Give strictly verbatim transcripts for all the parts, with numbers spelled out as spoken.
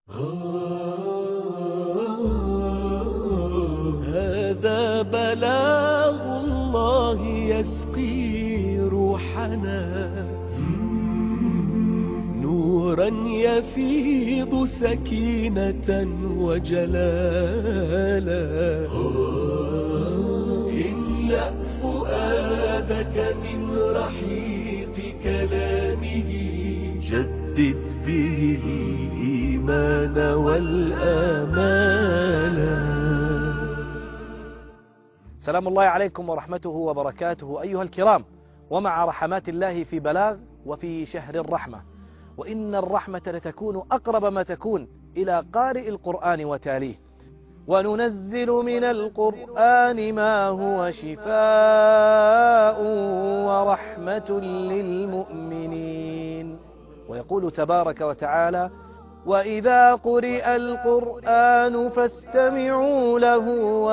هذا بلاغ الله يسقي روحنا، نورا يفيض سكينة وجلالا. املأ فؤادك من رحيق كلامه، جدد به الإيمان والآمال. سلام الله عليكم ورحمته وبركاته أيها الكرام، ومع رحمات الله في بلاغ وفي شهر الرحمة، وإن الرحمة لتكون أقرب ما تكون إلى قارئ القرآن وتاليه. وننزل من القرآن ما هو شفاء ورحمة للمؤمنين. ويقول تبارك وتعالى: وإذا قرئ القرآن فاستمعوا له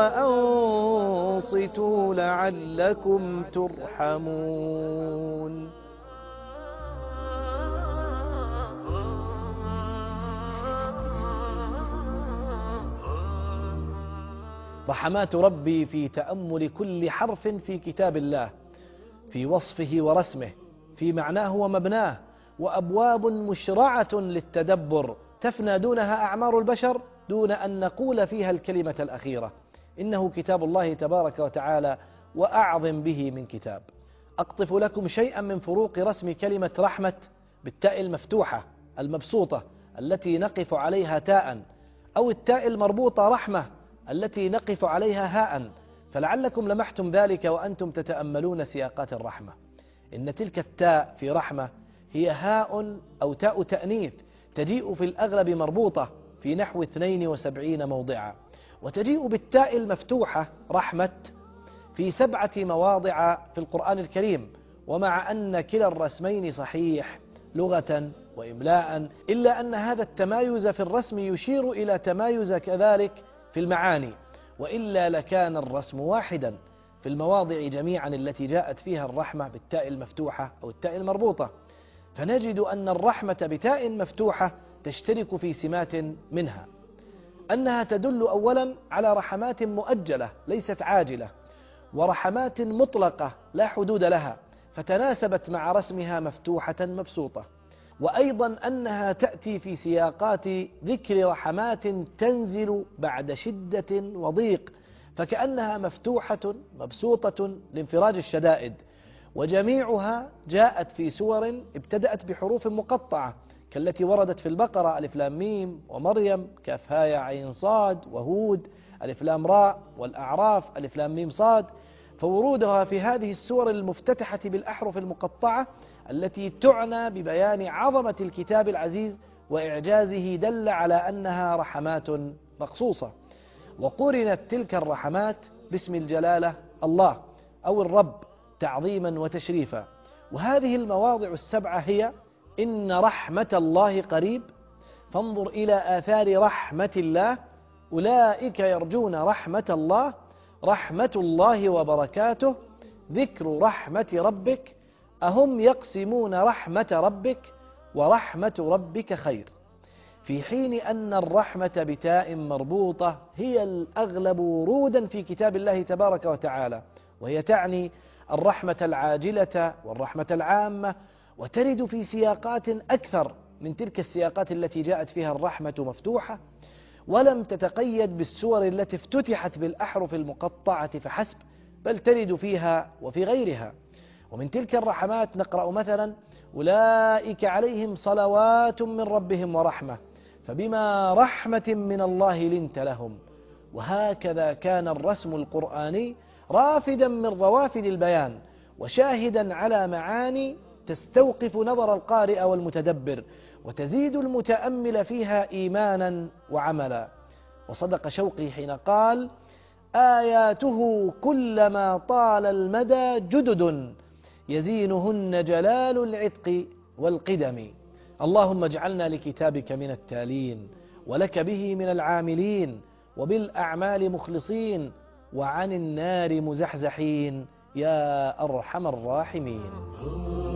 وأنصتوا لعلكم ترحمون. رحمات ربي في تأمل كل حرف في كتاب الله، في وصفه ورسمه، في معناه ومبناه، وأبواب مشرعة للتدبر تفنى دونها أعمار البشر دون أن نقول فيها الكلمة الأخيرة. إنه كتاب الله تبارك وتعالى، وأعظم به من كتاب. أقطف لكم شيئا من فروق رسم كلمة رحمة بالتاء المفتوحة المبسوطة التي نقف عليها تاء، أو التاء المربوطة رحمة التي نقف عليها هاء، فلعلكم لمحتم ذلك وأنتم تتأملون سياقات الرحمة. إن تلك التاء في رحمة هي هاء أو تاء تأنيث، تجيء في الأغلب مربوطة في نحو اثنين وسبعين موضعا، وتجيء بالتاء المفتوحة رحمة في سبعة مواضع في القرآن الكريم. ومع أن كلا الرسمين صحيح لغة وإملاء، إلا أن هذا التمايز في الرسم يشير إلى تمايز كذلك في المعاني، وإلا لكان الرسم واحدا في المواضع جميعا التي جاءت فيها الرحمة بالتاء المفتوحة أو التاء المربوطة. فنجد أن الرحمة بتاء مفتوحة تشترك في سمات منها: أنها تدل أولا على رحمات مؤجلة ليست عاجلة، ورحمات مطلقة لا حدود لها فتناسبت مع رسمها مفتوحة مبسوطة. وأيضا أنها تأتي في سياقات ذكر رحمات تنزل بعد شدة وضيق، فكأنها مفتوحة مبسوطة لانفراج الشدائد. وجميعها جاءت في سور ابتدأت بحروف مقطعة كالتي وردت في البقرة: ألف لام ميم ومريم كاف ها يا عين صاد وهود ألف لام راء، والأعراف ألف لام ميم صاد. فورودها في هذه السور المفتتحة بالأحرف المقطعة التي تعنى ببيان عظمة الكتاب العزيز وإعجازه دل على أنها رحمات مخصوصة. وقرنت تلك الرحمات باسم الجلالة الله أو الرب تعظيما وتشريفا. وهذه المواضع السبعة هي: إن رحمة الله قريب، فانظر إلى آثار رحمة الله، أولئك يرجون رحمة الله، رحمة الله وبركاته، ذكر رحمة ربك، أهم يقسمون رحمة ربك، ورحمة ربك خير. في حين أن الرحمة بتاء مربوطة هي الأغلب ورودا في كتاب الله تبارك وتعالى، وهي تعني الرحمة العاجلة والرحمة العامة، وترد في سياقات أكثر من تلك السياقات التي جاءت فيها الرحمة مفتوحة، ولم تتقيد بالسور التي افتتحت بالأحرف المقطعة فحسب، بل ترد فيها وفي غيرها. ومن تلك الرحمات نقرأ مثلا: أولئك عليهم صلوات من ربهم ورحمة فبما رحمة من الله لنت لهم. وهكذا كان الرسم القرآني رافدا من روافد البيان، وشاهدا على معاني تستوقف نظر القارئ والمتدبر، وتزيد المتأمل فيها إيمانا وعملا. وصدق شوقي حين قال: آياته كلما طال المدى جدد، يزينهن جلال العتق والقدم. اللهم اجعلنا لكتابك من التالين، ولك به من العاملين، وبالأعمال مخلصين، وعن النار مزحزحين، يا أرحم الراحمين.